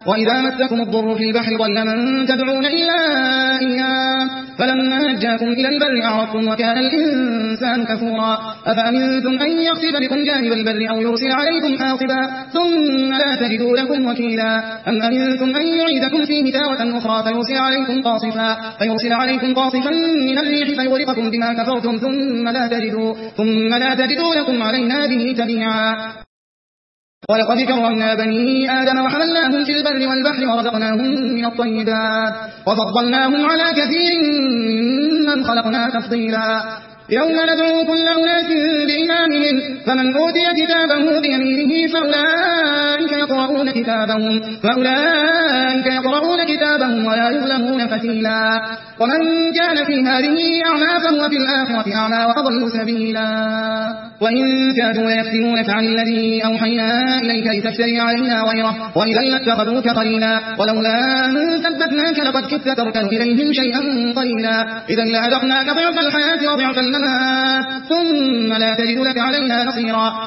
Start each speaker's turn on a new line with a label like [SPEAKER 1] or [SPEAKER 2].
[SPEAKER 1] وإذا مسكم الضر في البحر ضل من تدعون إلا إياه فلما نجاكم إلى البر أعرضتم وكان الإنسان كفورا أفأمنتم أن يخسف بكم جانب البر أو يرسل عليكم حاصبا ثم لا تجدوا لكم وكيلا أم أمنتم أن يعيدكم فيه تارة أخرى فيرسل عليكم قاصفا من الريح فيغرقكم بما كفرتم ثم لا تجدوا لكم علينا به تبيعا ولقد كرمنا بني آدم وحملناهم في البر والبحر ورزقناهم من الطيبات وفضلناهم على كثير ممن خلقنا تفضيلا يوم ندعو كل أناس بإمامهم فمن أوتي كتابه بيمينه فأولئك يقرؤون كتابهم ولا يظلمون فتيلا ومن كان في هذه أعمى فهو في الآخرة أعمى وأضل سبيلا وإن كادوا ليفتنونك عن الذي أوحينا إليك لتفتري علينا غيره وإذا لاتخذوك قليلا ولولا أن ثبتناك لقد كدت تركن إليهم شيئا قليلا إذا لأذقناك ضعف الحياة وضعف الممات ثم لا تجد لك علينا نصيرا